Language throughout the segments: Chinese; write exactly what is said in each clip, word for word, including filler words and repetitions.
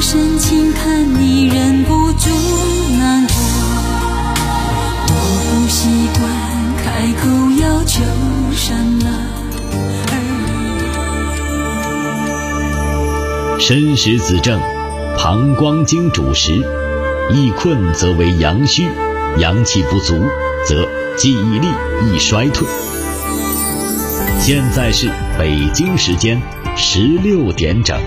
深情看你忍不住难过，我不习惯开口要求什么而已。 申时子正，膀胱经主食，易困则为阳虚，阳气不足则记忆力易衰退。现在是北京时间十六点整。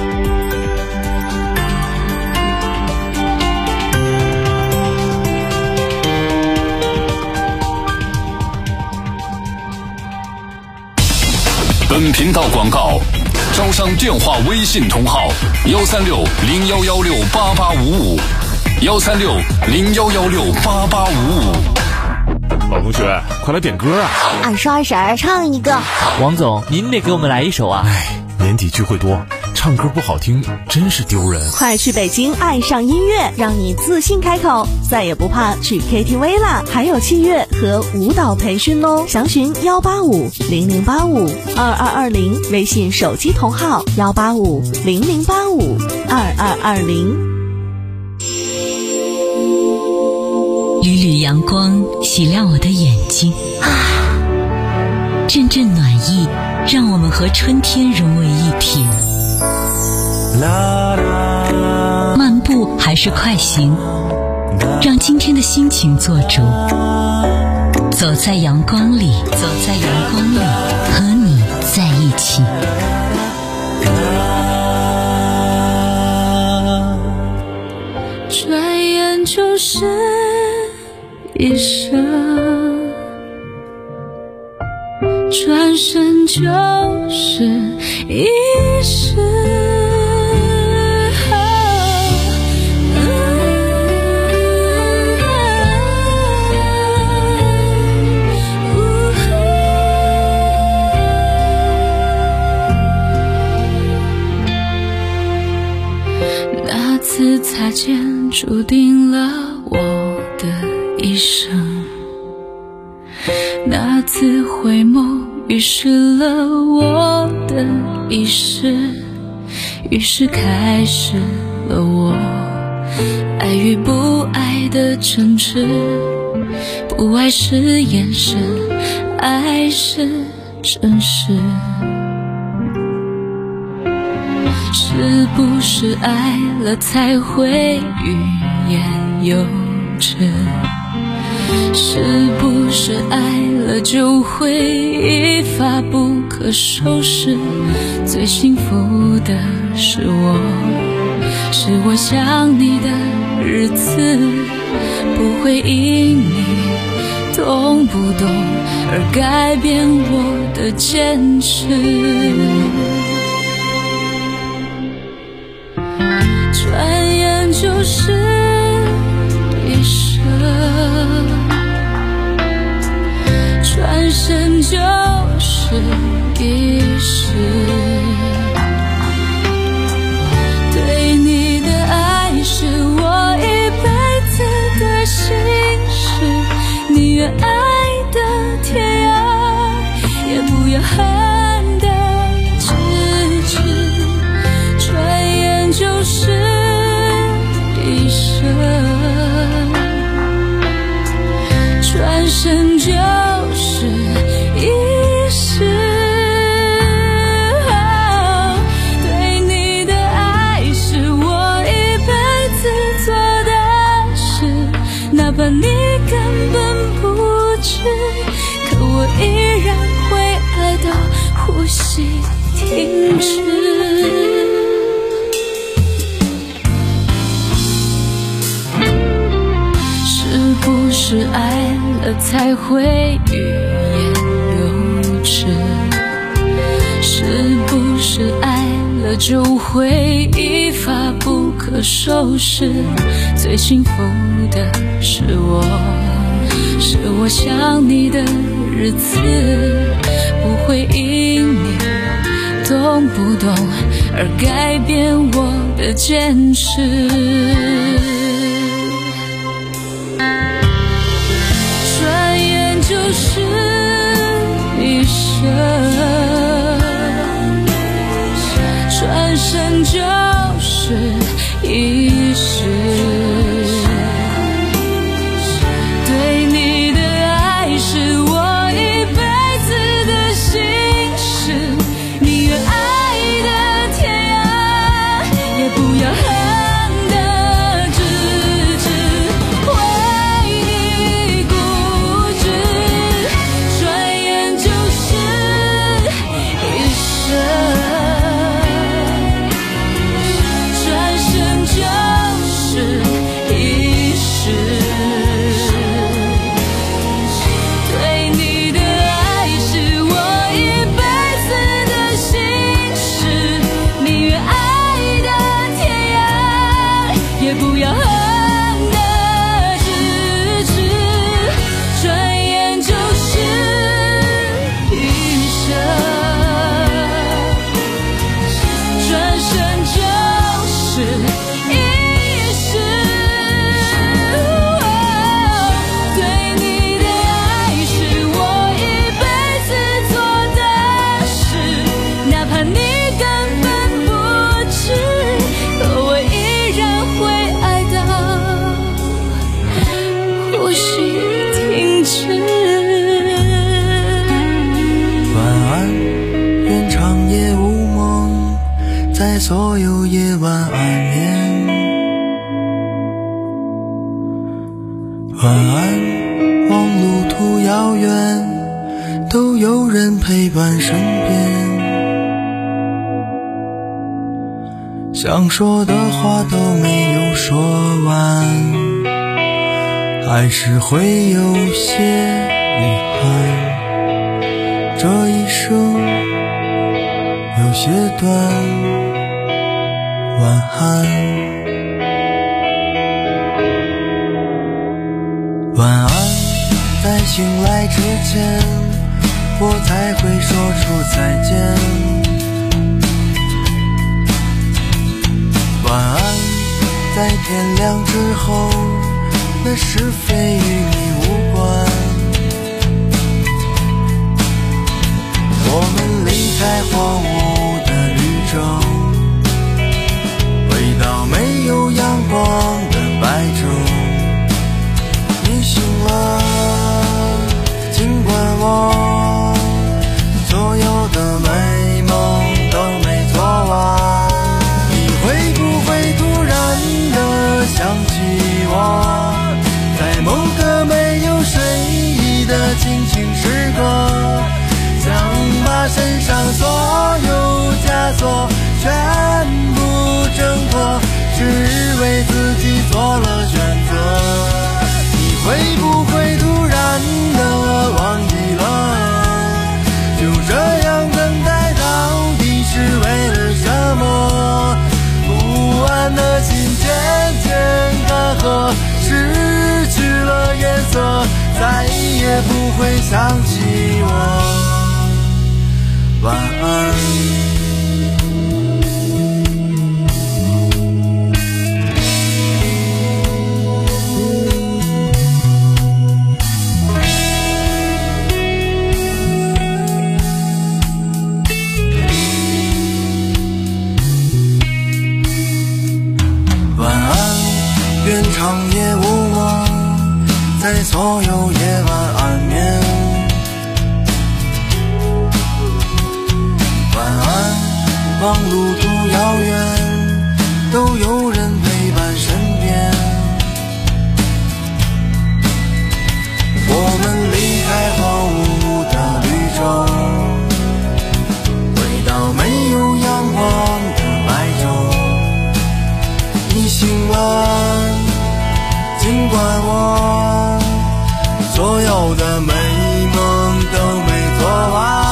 本频道广告，招商电话微信同号幺三六零幺幺六八八五五，幺三六零幺幺六八八五五。 老同学，快来点歌啊！ 二十二婶唱一个。 王总，您得给我们来一首啊！ 哎，年底聚会多，唱歌不好听真是丢人。 快去北京爱上音乐，让你自信开口，再也不怕去 K T V 啦！还有器乐和舞蹈培训哦，详询幺八五零零八五二二二零，微信手机同号幺八五零零八五二二二零。 缕缕阳光洗亮我的眼睛，啊，阵阵暖意让我们和春天融为一体。漫步还是快行，让今天的心情做主。走在阳光里，走在阳光里，和你在一起。 转眼就是一生，转身就是一世。那次擦肩注定了我的一生，那次回眸预示了我的一世，于是开始了我爱与不爱的争执。不爱是眼神，爱是真实。是不是爱了才会欲言又止？是不是爱了就会一发不可收拾？最幸福的是我，是我想你的日子，不会因你懂不懂而改变我的坚持。转眼就是一生，转身就是一世。对你的爱是我一辈子的心事，宁愿爱的天涯，也不要恨的咫尺。转眼就是一生，转身就是一世。对你的爱是我一辈子做的事，哪怕你根本不知，可我依然会爱到呼吸停止。不是爱了才会欲言又止，是不是爱了就会一发不可收拾？最幸福的是我，是我想你的日子，不会因你懂不懂而改变我的坚持。就是一生，转身就是有夜晚安眠。晚安，望路途遥远，都有人陪伴身边。想说的话都没有说完，还是会有些遗憾。这一生有些短，晚安。晚安，在醒来之前，我才会说出再见。晚安，在天亮之后，那是非与你无关。我们离开荒芜的绿洲，回到没有阳光的白昼。你醒了，尽管我所有的美梦都没做完。你会不会突然的想起我，在某个没有睡意的清醒时刻，想把身上所有枷锁全部挣脱，只为自己做了选择。你会不会突然的忘记了，就这样等待到底是为了什么？不安的心渐渐干涸，失去了颜色，再也不会想起我。晚安。晚安，愿长夜无梦，在所有夜晚安眠。望路途遥远，都有人陪伴身边。我们离开荒芜的绿洲，回到没有阳光的白昼。你醒了，尽管我所有的美梦都没做完。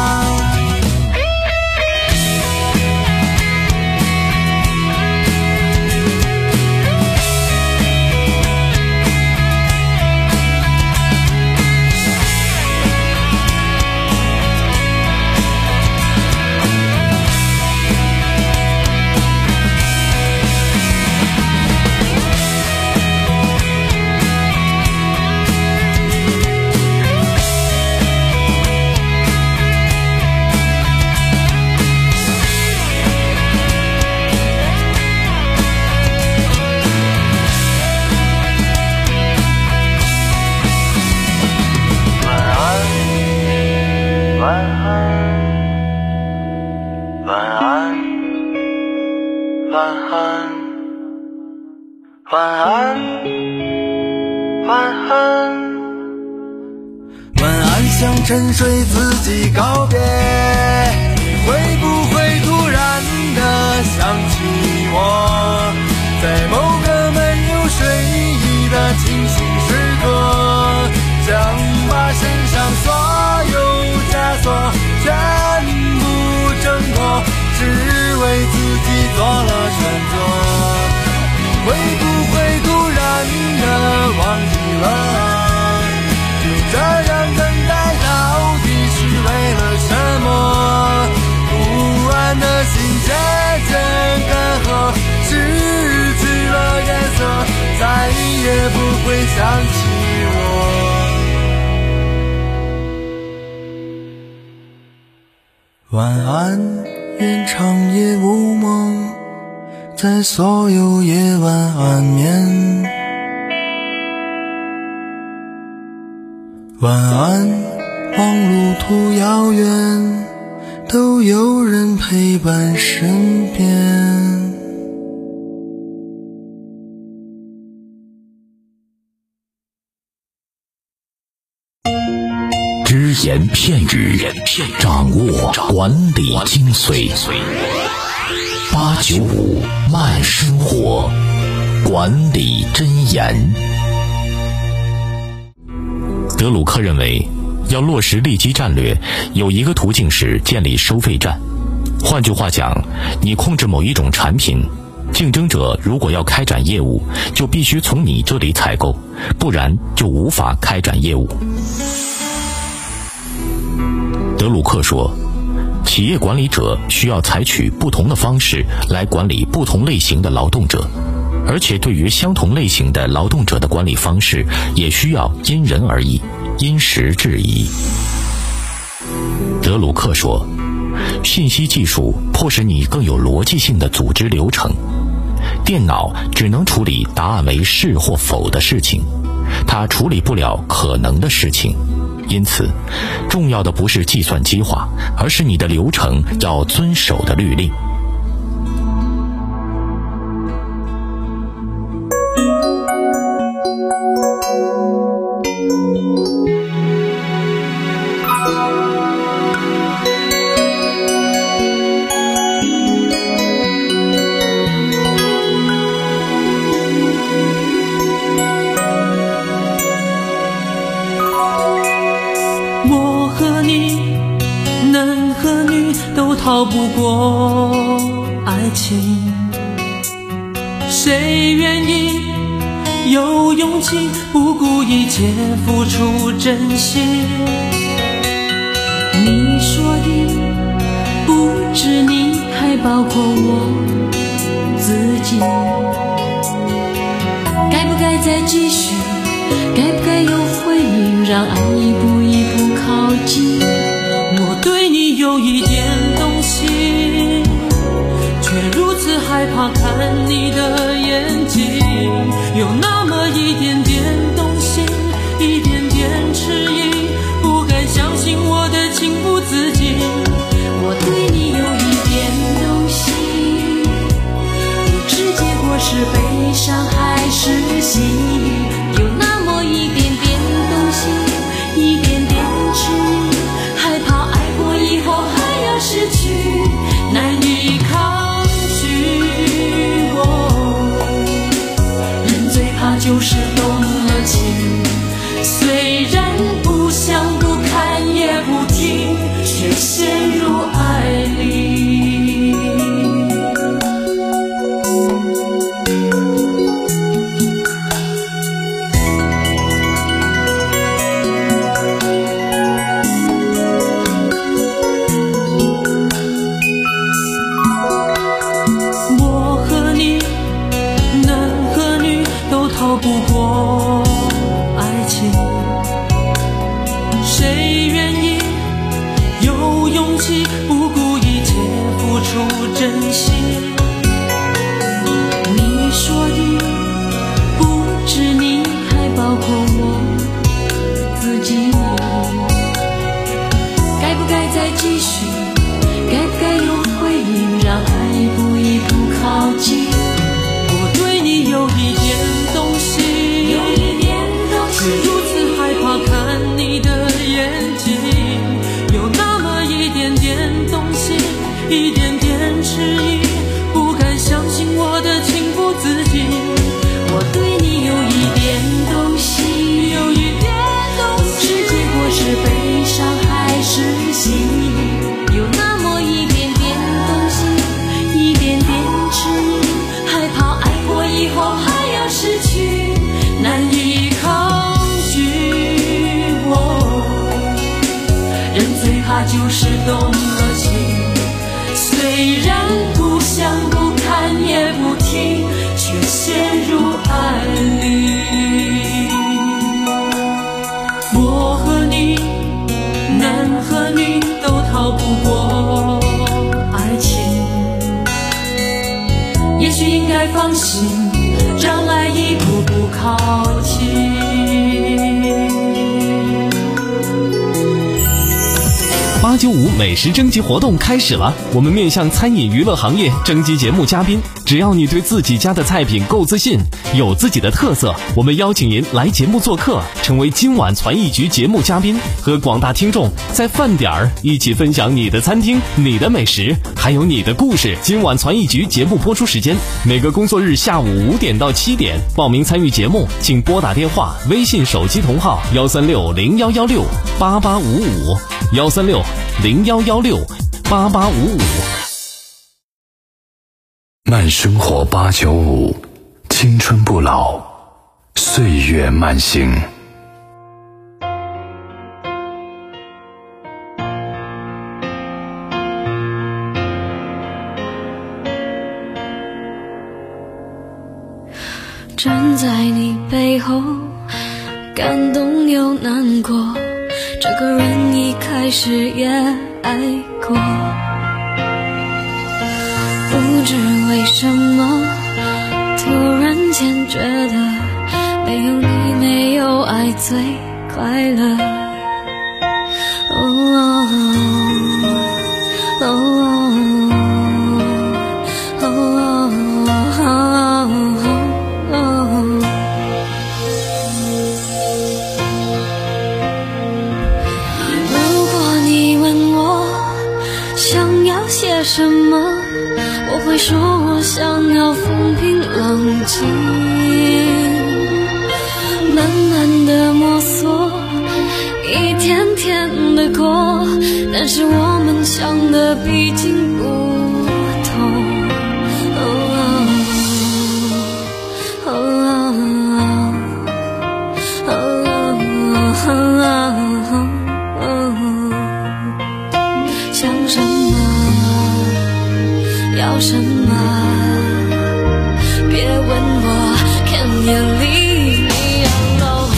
晚安，晚安，晚安，向沉睡自己告别。你会不会突然的想起我，在某个没有睡意的清醒时刻，想把身上所有枷锁全部挣脱，只为自己做了选择。会不会突然的忘记了，就这样等待到底是为了什么？不安的心渐渐干涸，失去了颜色，再也不会想起我。晚安，愿长夜无梦，在所有夜晚安眠。晚安，望路途遥远， 都有人陪伴身边。 只言片语，掌握管理精髓。八九五慢生活，管理箴言。德鲁克认为，要落实利基战略，有一个途径是建立收费站。换句话讲，你控制某一种产品，竞争者如果要开展业务，就必须从你这里采购，不然就无法开展业务。德鲁克说，企业管理者需要采取不同的方式来管理不同类型的劳动者，而且对于相同类型的劳动者的管理方式也需要因人而异，因时制宜。德鲁克说，信息技术迫使你更有逻辑性的组织流程，电脑只能处理答案为是或否的事情，它处理不了可能的事情。因此，重要的不是计算机化，而是你的流程要遵守的律令。 逃不过爱情，谁愿意有勇气不顾一切付出真心？ 你说的不止你，还包括我自己。该不该再继续？该不该有回应？让爱一步一步靠近。 我对你有一点动心，却如此害怕看你的眼睛，有那么一点点动心，一点点迟疑，不敢相信我的情不自禁。 我对你有一点动心，不知结果是悲伤还是喜悦，有那么一点点动心，一点点迟疑，害怕爱过以后还要失去，难以抗拒。人最怕就是动了情，虽然不想不看也不听，却陷入爱里。 逃不过爱情，谁愿意有勇气不顾一切付出真心？ 你说的不止你，还包括我自己。该不该再继续？该不该有回应？让爱一步一步靠近。 我对你有一点动心， 有一点动心， 却如此害怕看你的眼睛，有那么一点点动心，一点点迟疑，不敢相信我的情不自禁。 我对你有一点动心， 有一点动心， 不知结果是悲伤还是喜悦，有那么一点点动心，一点点迟疑，害怕爱过以后还要失去，难以抗拒。我人最怕就是动了情，虽然不想不看也不听，却陷入爱里。 我和你，男和女都逃不过爱情， 也许应该放心，让爱一步步靠近。 八八九五美食征集活动开始了，我们面向餐饮娱乐行业征集节目嘉宾，只要你对自己家的菜品够自信，有自己的特色，我们邀请您来节目做客，成为今晚传艺局节目嘉宾，和广大听众在饭点儿一起分享你的餐厅、你的美食，还有你的故事。今晚传艺局节目播出时间每个工作日下午五点到七点，报名参与节目请拨打电话、微信手机同号幺三六零幺幺六八八五五幺三六零幺幺六八八五五。 慢生活八九五，青春不老，岁月慢行。 站在你背后，感动又难过，这个人一开始也爱过，不知为什么突然间觉得没有你没有爱最快乐。哦哦哦哦哦，如果你问我想要些什么，我会说我想要风平浪静，慢慢的摸索，一天天的过，但是我们想的毕竟不同。哦哦哦，想什么要什么，别问我 Can you leave me alone。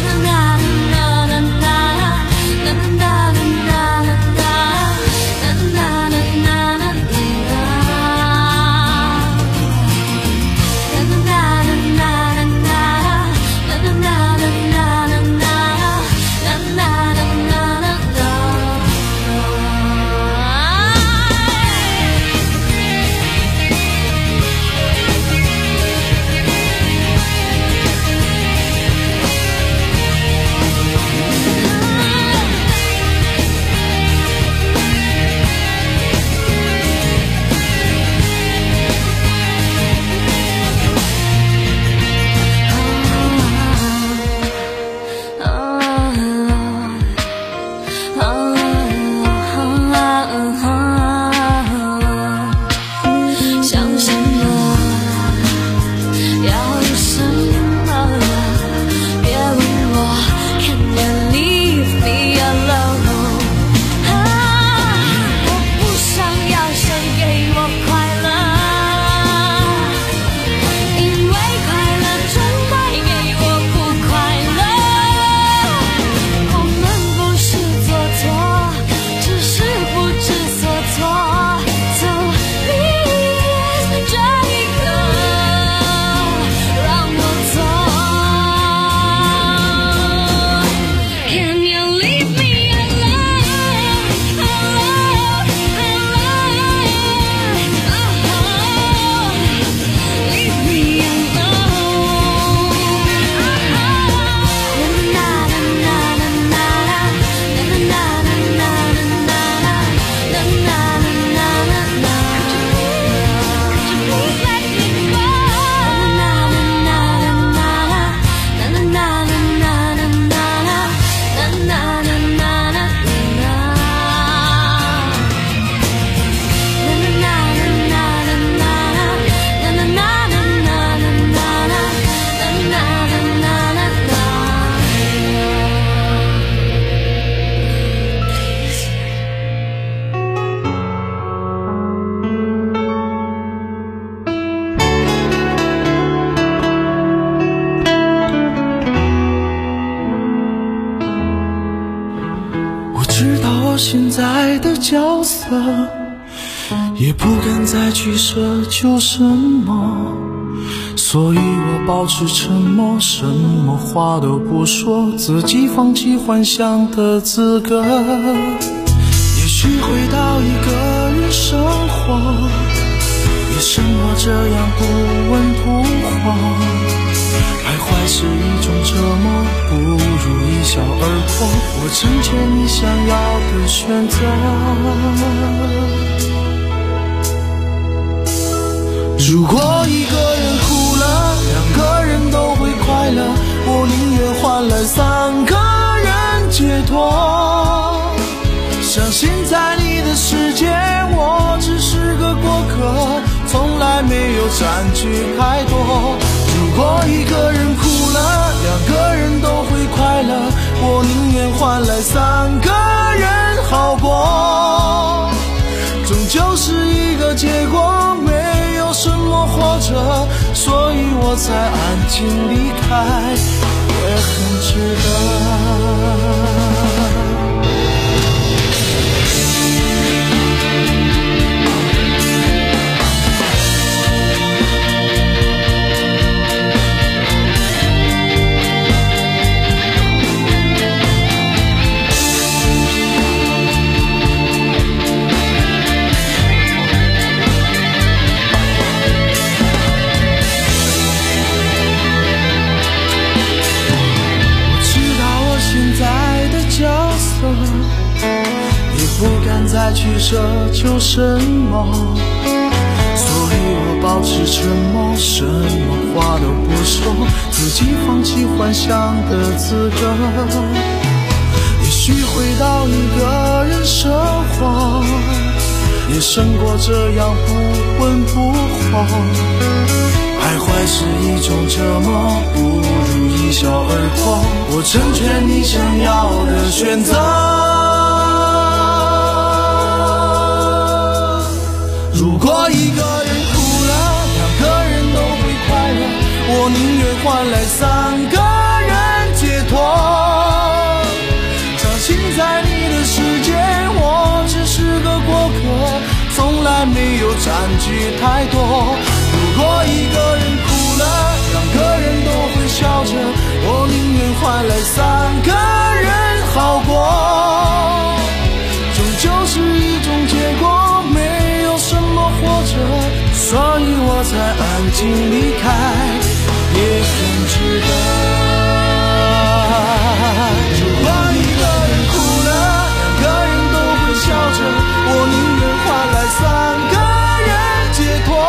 现在的角色，也不敢再去奢求什么，所以我保持沉默，什么话都不说，自己放弃幻想的资格。也许许回到一个人生活，也生活这样不温不火，徘徊是一种折磨，不如一笑而过。我成全你想要的选择。如果一个人哭了，两个人都会快乐，我宁愿换来三个人解脱。相信在你的世界，我只是个过客，从来没有占据太多。如果一个人哭了，两个人都会快乐，我宁愿换来三个人好过。终究是一个结果，没有什么活着，所以我才安静离开，也很值得。不敢再去奢求什么，所以我保持沉默，什么话都不说，自己放弃幻想的资格。也许回到一个人生活，也胜过这样不温不火，徘徊是一种折磨，不如一笑而过。我成全你想要的选择。如果一个人哭了，两个人都会快乐，我宁愿换来三个人解脱。相信在你的世界，我只是个过客，从来没有占据太多。如果一个人哭了，两个人都会笑着，我宁愿换来三个人好过。终究是一种结果，没有什么活着，所以我才安静离开，也很值得。如果一个人哭了，两个人都会笑着，我宁愿换来三个人解脱。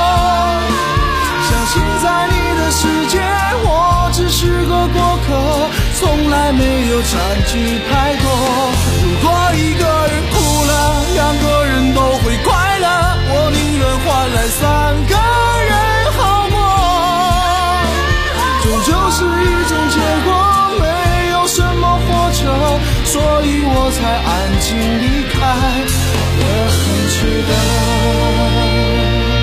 相信在你的世界，我只是个过客，从来没有占据太多。如果一个人哭了，两个人都会快乐，我宁愿换来三个人好过。终究是一种结果，没有什么活着，所以我才安静离开，也很值得。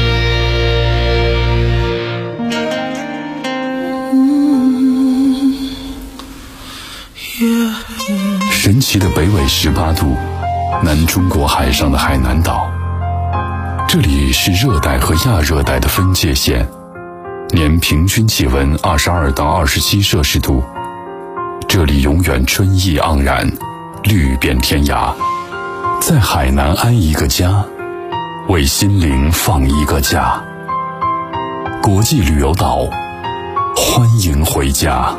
神奇的北纬十八度，南中国海上的海南岛，这里是热带和亚热带的分界线，年平均气温二十二到二十七摄氏度。这里永远春意盎然，绿遍天涯。在海南安一个家，为心灵放一个假。国际旅游岛，欢迎回家。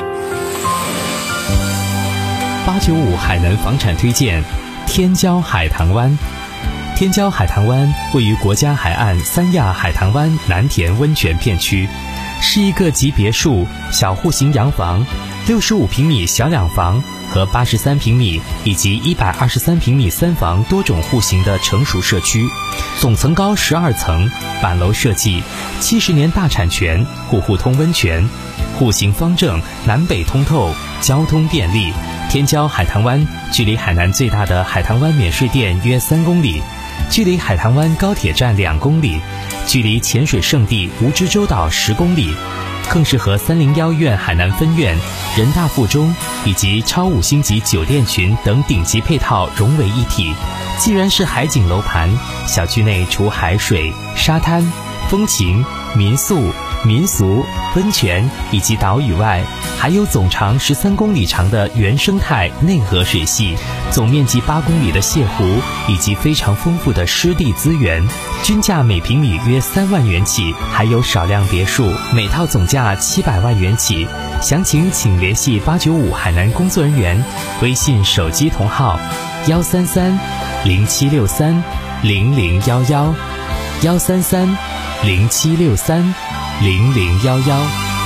八九五海南房产推荐天骄海棠湾。天骄海棠湾位于国家海岸三亚海棠湾南田温泉片区，是一个集别墅、小户型洋房、六十五平米小两房和八十三平米以及一百二十三平米三房多种户型的成熟社区，总层高十二层，板楼设计，七十年大产权，户户通温泉，户型方正，南北通透，交通便利。天骄海棠湾距离海南最大的海棠湾免税店约三公里，距离海棠湾高铁站两公里，距离潜水圣地蜈支洲岛十公里，更是和三零一院海南分院、人大附中以及超五星级酒店群等顶级配套融为一体。既然是海景楼盘，小区内除海水、沙滩、风情、民宿、 民俗、温泉以及岛屿外，还有总长十三公里长的原生态内河水系，总面积八公里的泻湖，以及非常丰富的湿地资源，均价每平米约三万元起，还有少量别墅，每套总价七百万元起。详情请联系八九五海南工作人员，微信手机同号幺三三零七六三零零幺幺幺三三零七六三零零幺幺。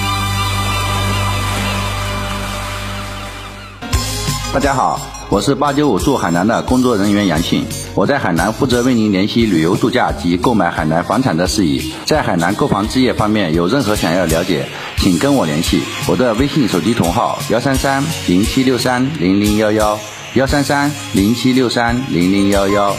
大家好，我是八九五驻海南的工作人员杨信，我在海南负责为您联系旅游度假及购买海南房产的事宜。在海南购房置业方面有任何想要了解，请跟我联系，我的微信手机同号幺三三零七六三零零幺幺幺三三零七六三零零幺幺。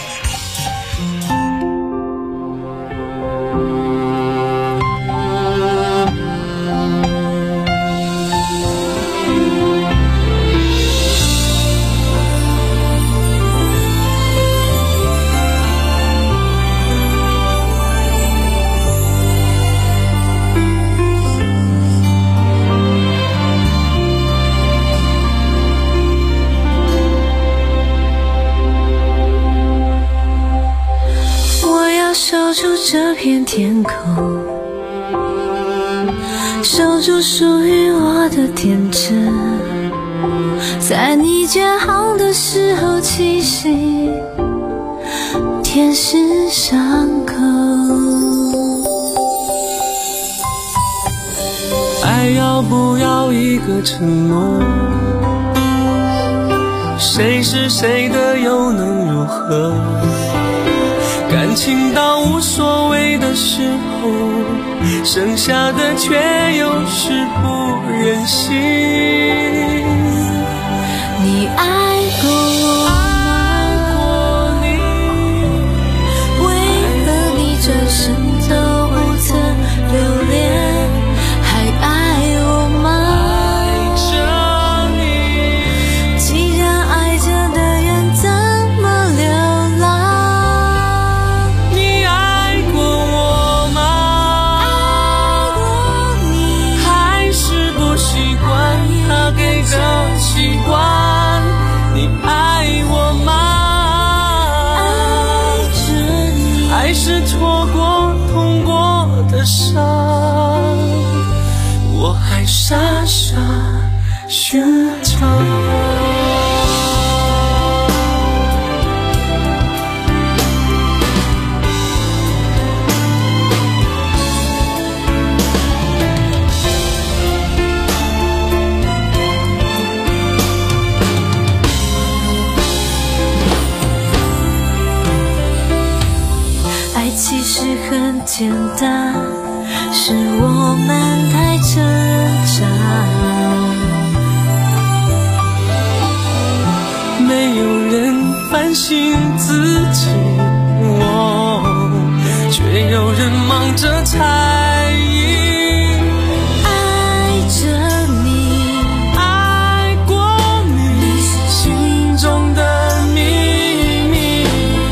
守住这片天空，守住属于我的天真，在你建好的时候栖息，天使伤口。 爱要不要一个承诺？谁是谁的又能如何？感情到无所谓的时候，剩下的却又是不忍心。 你爱过我吗？为何你转身都不曾留恋？还爱我吗？ 爱着你， 既然爱着的人怎么流浪？ 习惯你爱我吗？ 爱着你， 爱是错过痛过的伤，我还傻傻寻找。 其实很简单，是我们太挣扎，没有人反省自己，我却有人忙着猜疑。 爱着你， 爱过你，心中的秘密，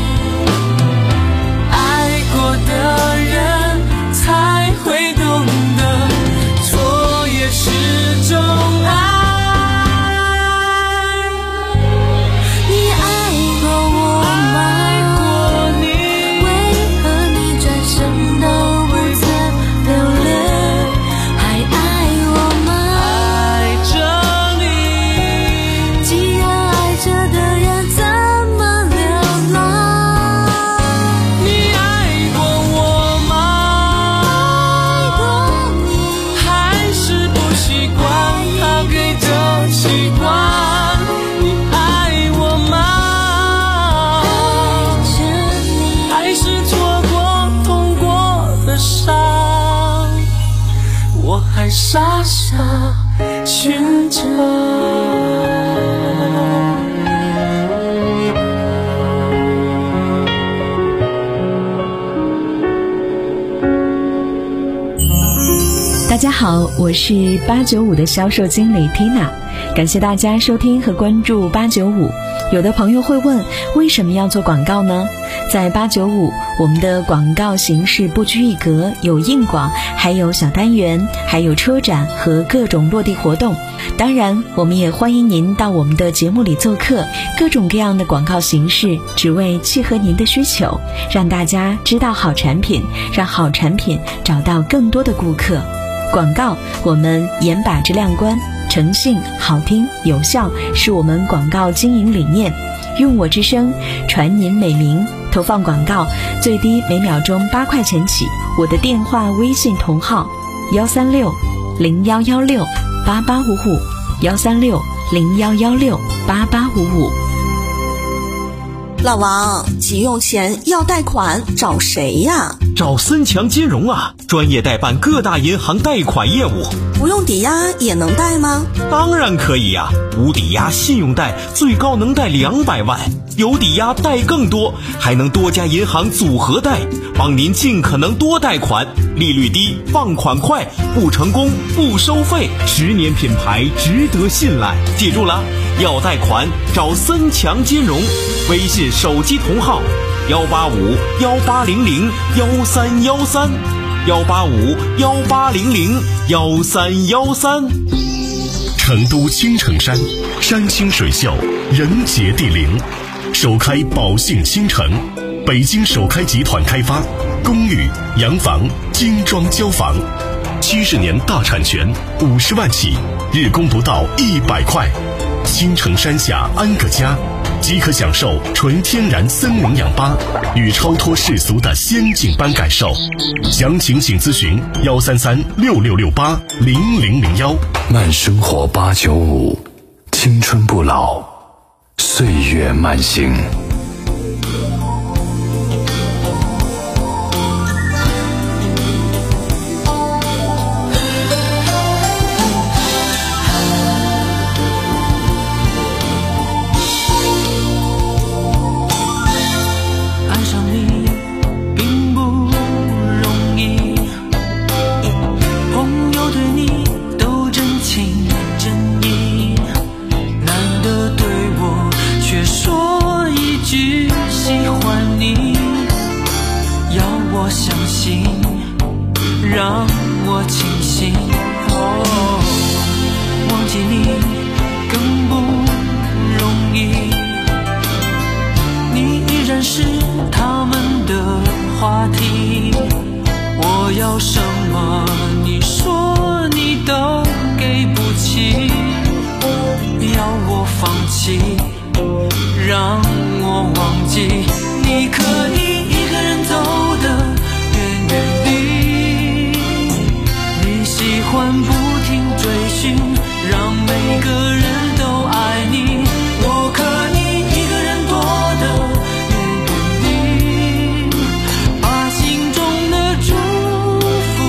的人才会懂得，错也是种爱。 你爱过我吗？ 爱过你， 为何你转身都不曾留恋？还爱我吗？ 爱着你， 既然爱着的人怎么流浪？ 你爱过我吗？ 爱过你， 还是不习惯他给的习惯？你爱我吗？ 爱着你， 还是错过痛过的伤，我还傻傻寻找。 大家好，我是八九五的销售经理 Tina， 感谢大家收听和关注八九五。 有的朋友会问，为什么要做广告呢？在八九五，我们的广告形式不拘一格，有硬广，还有小单元，还有车展和各种落地活动。当然，我们也欢迎您到我们的节目里做客，各种各样的广告形式，只为契合您的需求，让大家知道好产品，让好产品找到更多的顾客。广告，我们严把质量关，诚信、好听、有效是我们广告经营理念。用我之声传您美名，投放广告最低每秒钟八块钱起。我的电话微信同号幺三六零幺幺六八八五五，幺三六零幺幺六八八五五。 老王，急用钱要贷款找谁呀？ 找森强金融啊，专业代办各大银行贷款业务。 不用抵押也能贷吗？ 当然可以呀、啊，无抵押信用贷最高能贷两百万，有抵押贷更多，还能多家银行组合贷，帮您尽可能多贷款，利率低，放款快，不成功不收费，十年品牌值得信赖。记住了，要贷款找森强金融，微信手机同号幺八五幺八零零幺三幺三，幺八五幺八零零幺三幺三。 成都青城山，山清水秀，人杰地灵，首开宝兴新城，北京首开集团开发，公寓、洋房、精装交房，七十年大产权，五十万起，日供不到一百块。青城山下安个家，即可享受纯天然森林氧吧与超脱世俗的仙境般感受。详情请咨询幺三三六六六八零零零幺。 慢生活八九五，青春不老，岁月慢行。 让我清醒，哦，忘记你更不容易，你依然是他们的话题。我要什么，你说你都给不起，要我放弃，让我忘记，你可以一个人走的远远地，你喜欢不停追寻，让每个人都爱你，我可以一个人躲得远远地，把心中的祝福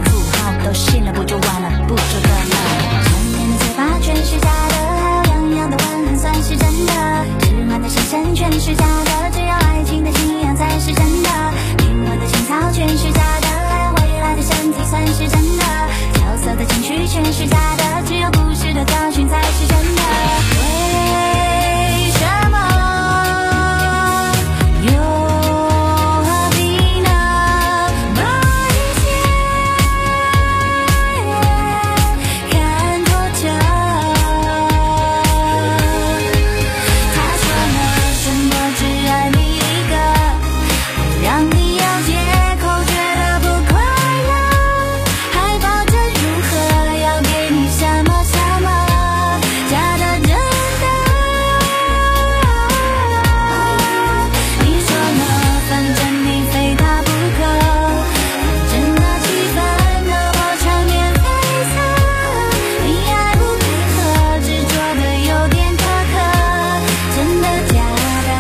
符号都信了，不就完了，不就得了？前面的嘴巴全是假的，还有两样的吻痕算是真的，痴满的眼神全是假的，只有爱情的信仰才是真的，灵魂的情操全是假的，还有未来的身体算是真的，角色的情绪全是假的，只有故事的教训才是真的。为什么又何必呢？把一切看透彻。他说了什么只爱你一个，让你有借口觉得不快乐，还抱着如何要给你什么什么，假的真的。你说了反正你非他不可，反正那气氛那么场面非常，你爱不配合，执着的有点苛刻，真的假的？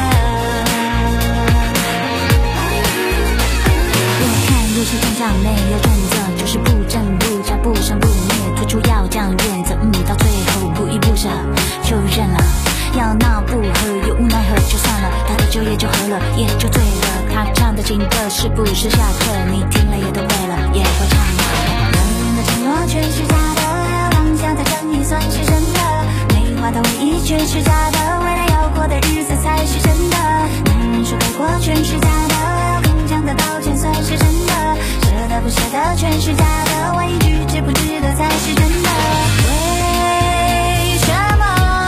我看入世战场没有准则，就是不争不杀不生不灭，最初要讲原则，嗯，到最后不依不舍就认了，要闹不和又无奈何就算了，他的酒也就喝了也就醉了，他唱的情歌是不是下课你听了也都会了也会唱了，人的承诺全是假的，还有当下的正义算是真的，美化的回忆全是假的，未来要过的日子才是真的，男人说改过全是假的，还有更强的道歉算是真的，舍得不舍得全是假的，问一句值不值得才是真的。为什么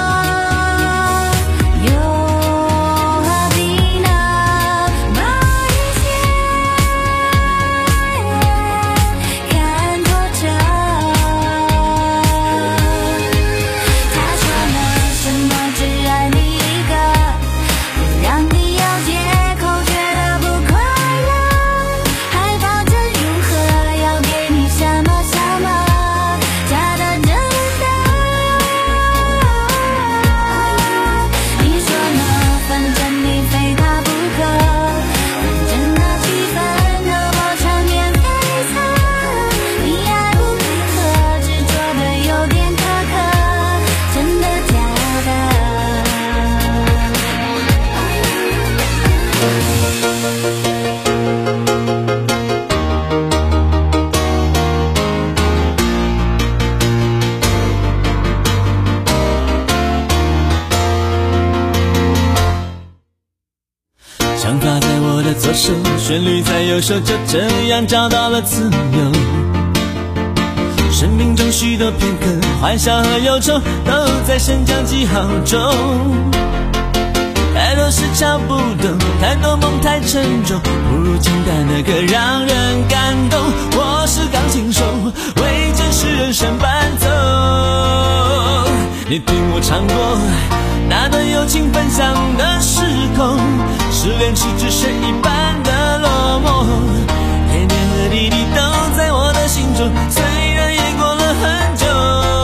又何必呢？把一切看透彻。他说了什么只爱你一个，让你有借口觉得不快乐，还抱着如何要给你什么什么，假的真的。你说了反正你非他不可，反正那气氛那么场面非常，你爱不配合，执着的有点苛刻，真的假的？ 想法在我的左手，旋律在右手，就这样找到了自由。生命中许多片刻，欢笑和忧愁都在升降记号中。太多事敲不动，太多梦太沉重，不如简单的歌让人感动。我是钢琴手，为真实人生伴奏。你听我唱过那段友情分享的时空，失恋时只剩一半的落寞，点点和滴滴都在我的心中，虽然也过了很久。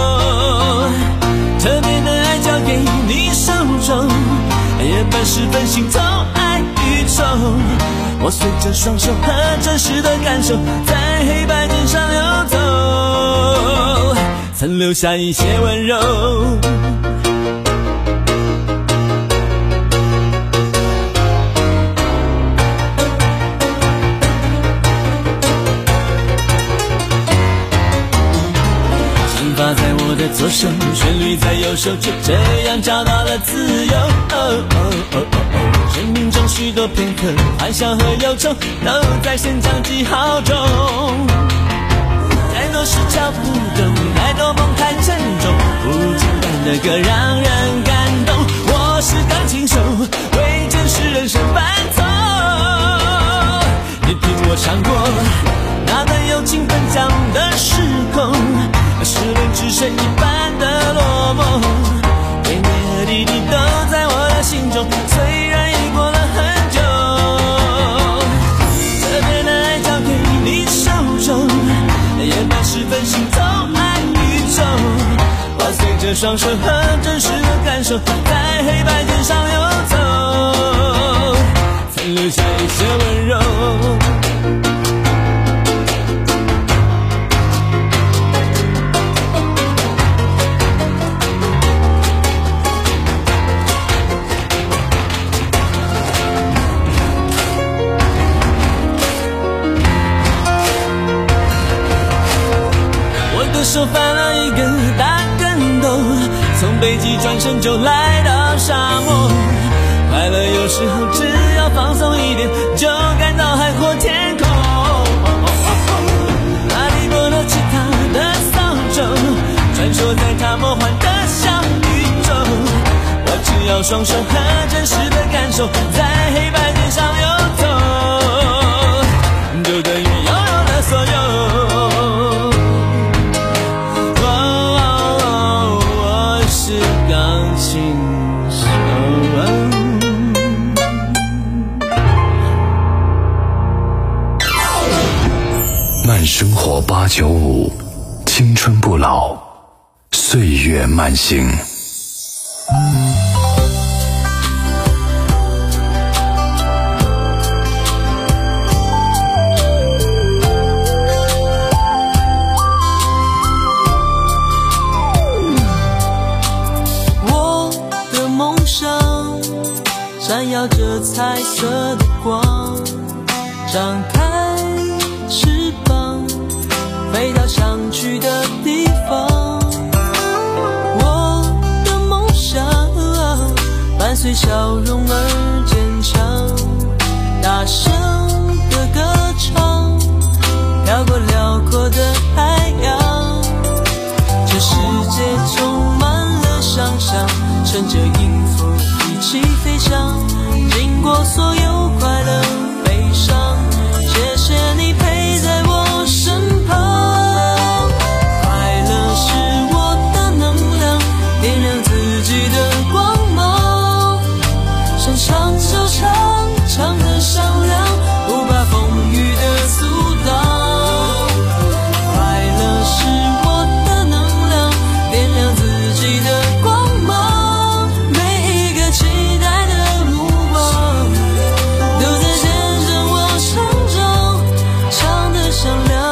特别的爱交给你手中，夜半时分心痛爱与愁，我随着双手和真实的感受，在黑白键上游走，曾留下一些温柔。在我的左手，旋律在右手，就这样找到了自由。哦哦哦哦哦，生命中许多片刻，欢笑和忧愁都在升降记号中。太多事敲不动，太多梦太沉重，不如简单的歌让人感动。我是钢琴手，为真实人生伴奏。你听我唱过那段友情分享的时空，失恋只剩一半的落寞，点点和滴滴都在我的心中，虽然已过了很久。特别的爱交给你手中，夜半时分心痛爱与愁，我随着双手和真实的感受，在黑白键上游走，曾留下一些温柔。 的手翻了一个大跟斗，从北极转身就来到沙漠。快乐有时候只要放松一点，就感到海阔天空。哪里过了其他的扫帚，传说在他魔幻的小宇宙。我只要双手和真实的感受，在黑白键上游走，就等于拥有了所有。哦哦哦，我是钢琴手。 慢生活八九五，青春不老，岁月慢行。 我的梦想闪耀着彩色的光，张开翅膀飞到想去的地方。我的梦想伴随笑容而坚强，大声的歌唱，飘过辽阔的海洋。这世界充满了想象，乘着音符一起飞翔，经过所有快乐悲伤，谢谢你陪在我身旁。快乐是我的能量，点亮自己的光芒，声唱就唱，唱得响亮，不怕风雨的阻挡。快乐是我的能量，点亮自己的光芒，每一个期待的目光都在见证我成长，唱得响亮。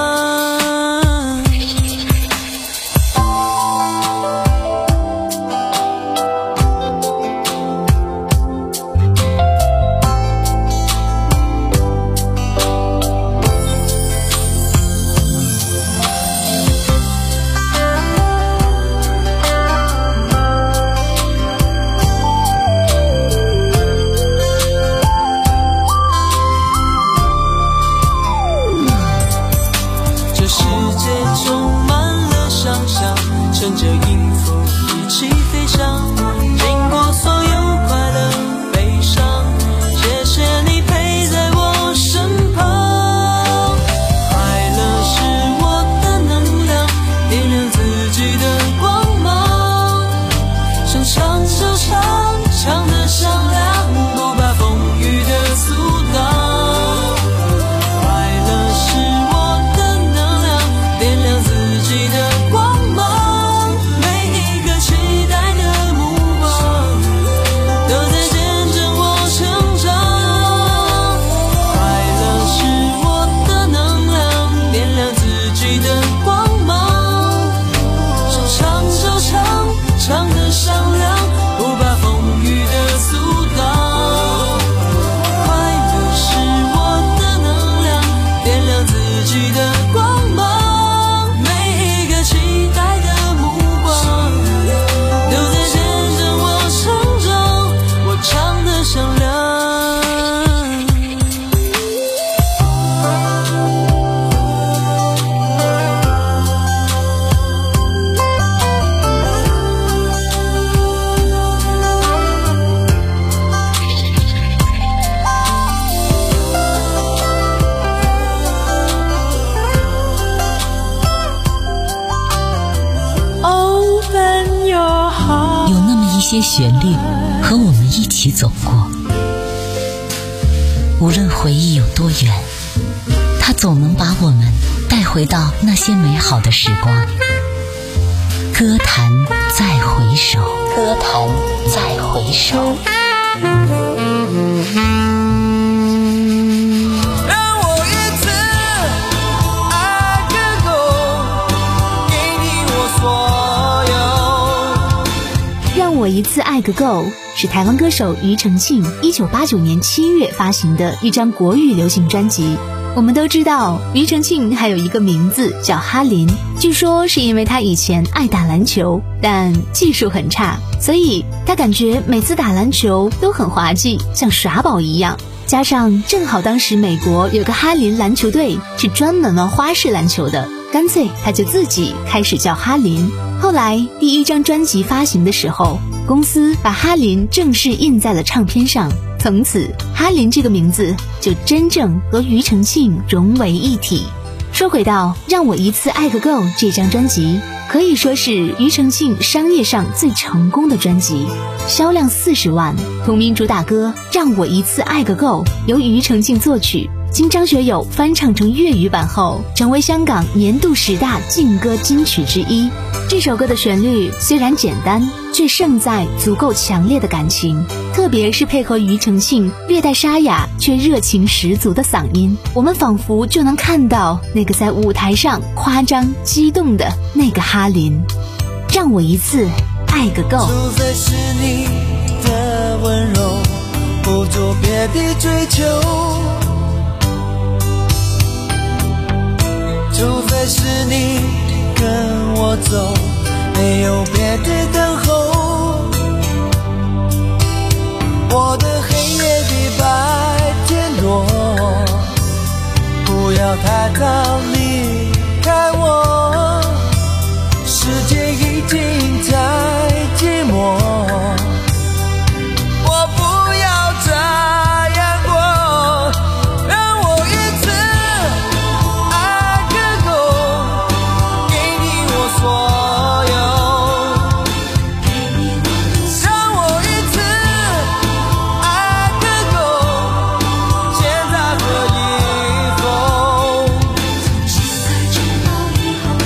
这世界充满了想象，乘着音符一起飞翔，经过所有快乐悲伤，谢谢你陪在我身旁。快乐是我的能量，点亮自己的光芒，声唱就唱，唱得响亮，不怕风雨的阻挡。快乐是我的能量，点亮自己的光芒，每一个期待的目光都在见证我成长。快乐是我的能量，点亮自己的光芒，说唱就唱，唱得响亮，不怕风雨的阻挡。快乐是我的能量，点亮自己的光芒，每一个期待的目光都在见证我成长，我唱得响亮。Open your heart。 有那么一些旋律和我们一起走过，无论回忆有多远，它总能把我们带回到那些美好的时光。歌坛再回首，歌坛再回首。 让我一次爱个够，给你我所有。 让我一次爱个够是台湾歌手庾澄庆一九八九年七月发行的一张国语流行专辑。 我们都知道庾澄庆还有一个名字叫哈林，据说是因为他以前爱打篮球，但技术很差，所以他感觉每次打篮球都很滑稽，像耍宝一样。加上正好当时美国有个哈林篮球队是专门玩花式篮球的，干脆他就自己开始叫哈林。后来第一张专辑发行的时候，公司把哈林正式印在了唱片上，从此哈林这个名字就真正和庾澄庆融为一体。说回到让我一次爱个够这张专辑，可以说是庾澄庆商业上最成功的专辑，销量四十万，同名主打歌让我一次爱个够由庾澄庆作曲，经张学友翻唱成粤语版后，成为香港年度十大劲歌金曲之一。这首歌的旋律虽然简单，却胜在足够强烈的感情，特别是配合庾澄庆略带沙哑却热情十足的嗓音，我们仿佛就能看到那个在舞台上夸张激动的那个哈林。让我一次爱个够。 除非是你的温柔不做别的追求，除非是你跟我走，没有别的等候。我的黑夜比白天多，不要太早离开我，世界已经太寂寞，我不要这样过，让我一次爱个够，给你我所有，让我一次爱个够，现在和以后，现在直到以后。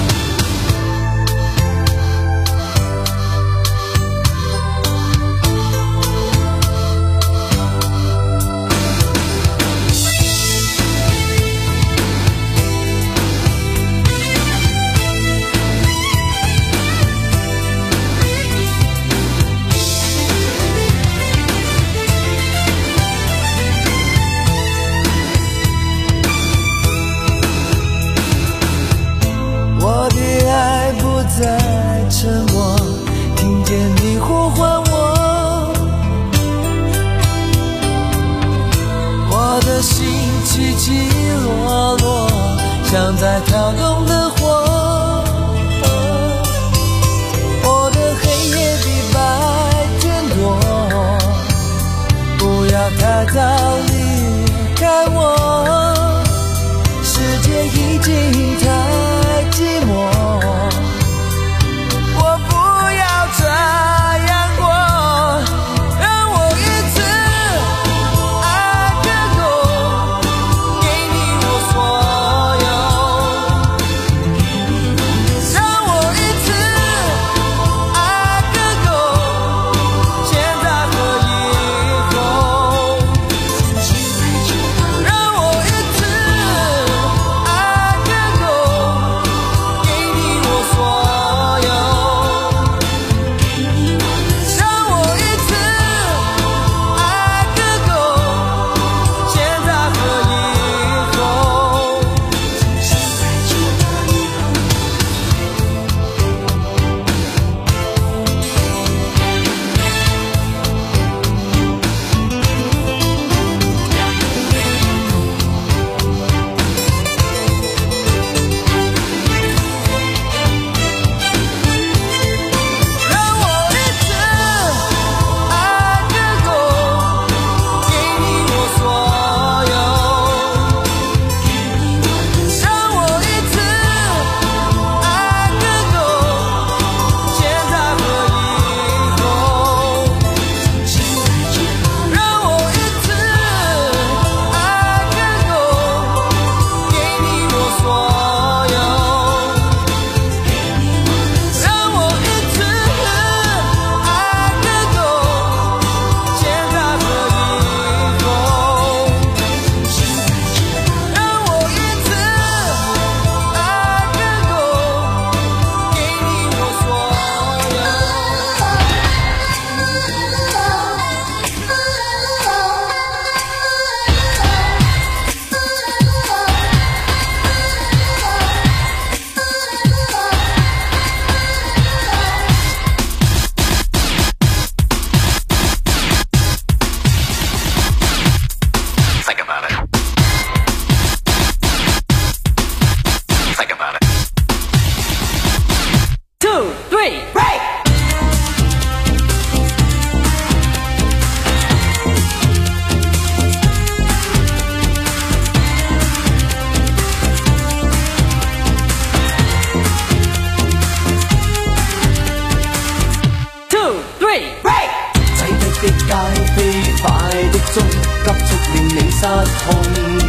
我的爱不再沉默，听见你呼唤我，我的心起起落落，像在跳动的火，我的黑夜比白天多，不要太早离开我，世界已经太寂寞，我不要这样过，让我一次爱个够，给你我所有， 失控，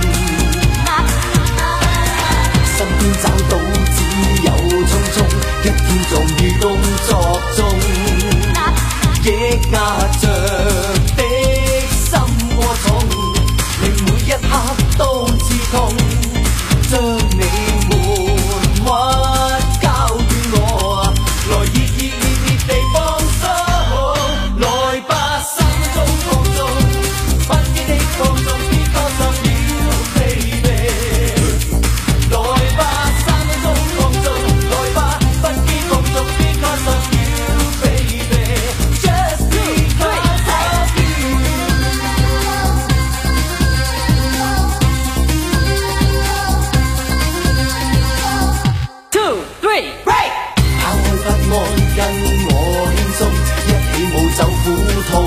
身邊找到只有匆匆，一天終於工作中，抑壓着的心過重，令每一刻都刺痛，將你悶屈交予我，來熱熱烈烈地放鬆，來吧三分鐘放縱，不羈的放縱 because of you baby， 來吧三分鐘放縱，來吧不羈放縱 because of you baby，just because of you。 Two, three, break！ 拋開不安跟我輕鬆，一起舞走苦痛，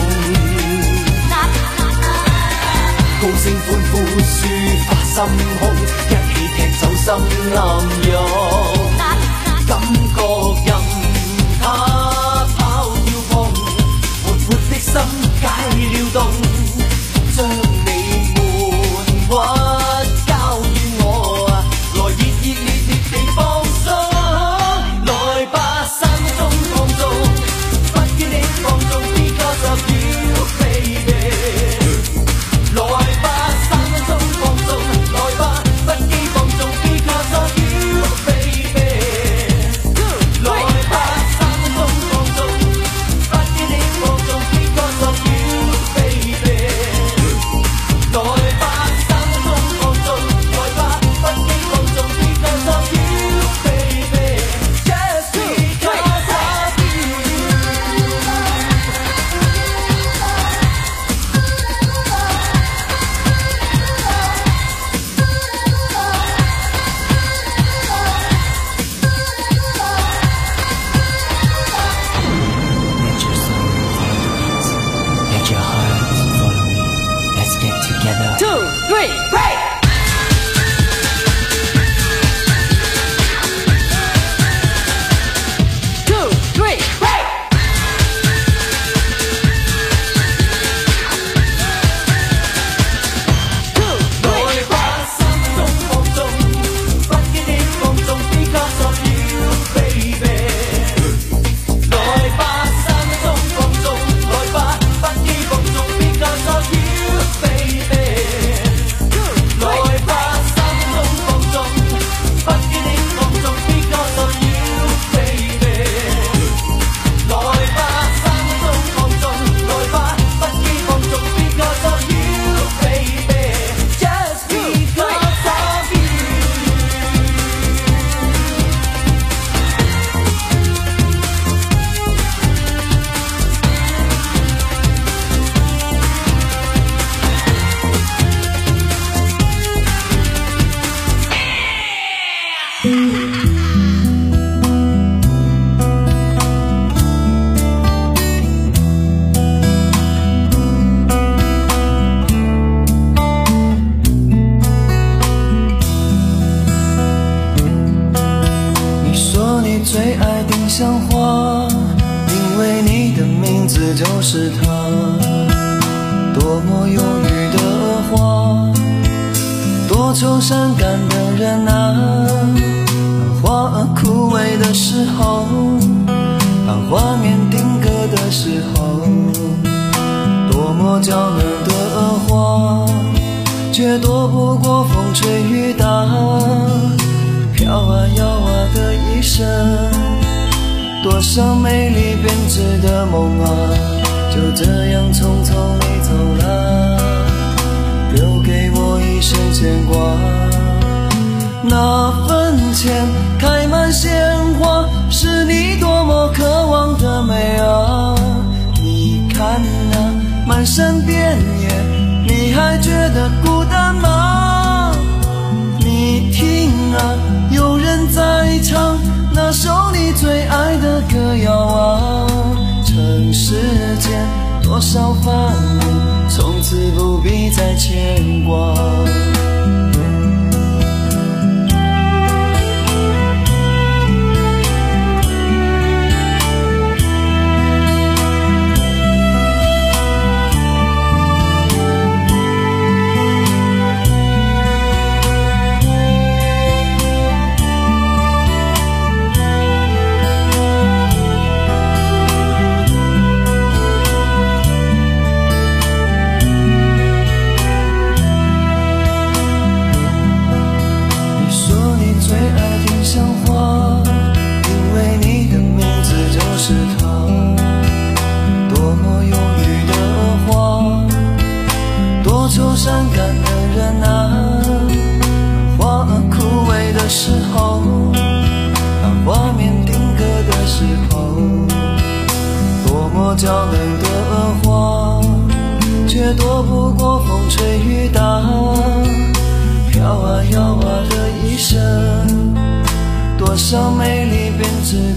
高聲歡呼抒發心胸，一起踢走心暗湧，感覺任它跑跳碰，活潑的心解了凍，將你悶屈交予我，來熱熱烈烈地放鬆，來吧三分鐘放縱，不羈的放縱 because of you baby， 來吧三分鐘放縱，來吧不羈放縱 because of you baby， 來吧三分鐘放縱，不羈的放縱 because of you baby， 來吧三分鐘放縱，來吧不羈放縱 because of you baby，just because of you。 Let your soul follow the beats. Let your heart follow me. Let's get together. Two, three, break！ Two, three, break！ 來吧三分鐘放縱，不羈的放縱 because of you baby， 來吧三分鐘放縱，來吧不羈放縱 because of you baby， 來吧三分鐘放縱，不羈的放縱 because of you baby， 來吧三分鐘放縱，來吧不羈放縱 because of you baby，just because of you。 你说你最爱丁香花，因为你的名字就是它。多么忧郁的花，多愁善感的人啊。当花儿枯萎的时候，当画面定格的时候，多么娇嫩的花，却躲不过风吹雨打。飘啊摇啊的一生，多少美丽编织的梦啊，就这样匆匆你走了，留给我一生牵挂。那坟前开满鲜花，是你多么渴望的美啊！你看那满山遍野，你还觉得孤单吗？你听啊，有人在唱那首你最爱的歌谣啊。尘世间多少繁华，从此不必再牵挂。 时候，多么娇嫩的花，却躲不过风吹雨打，飘啊摇啊的一生，多少美丽编织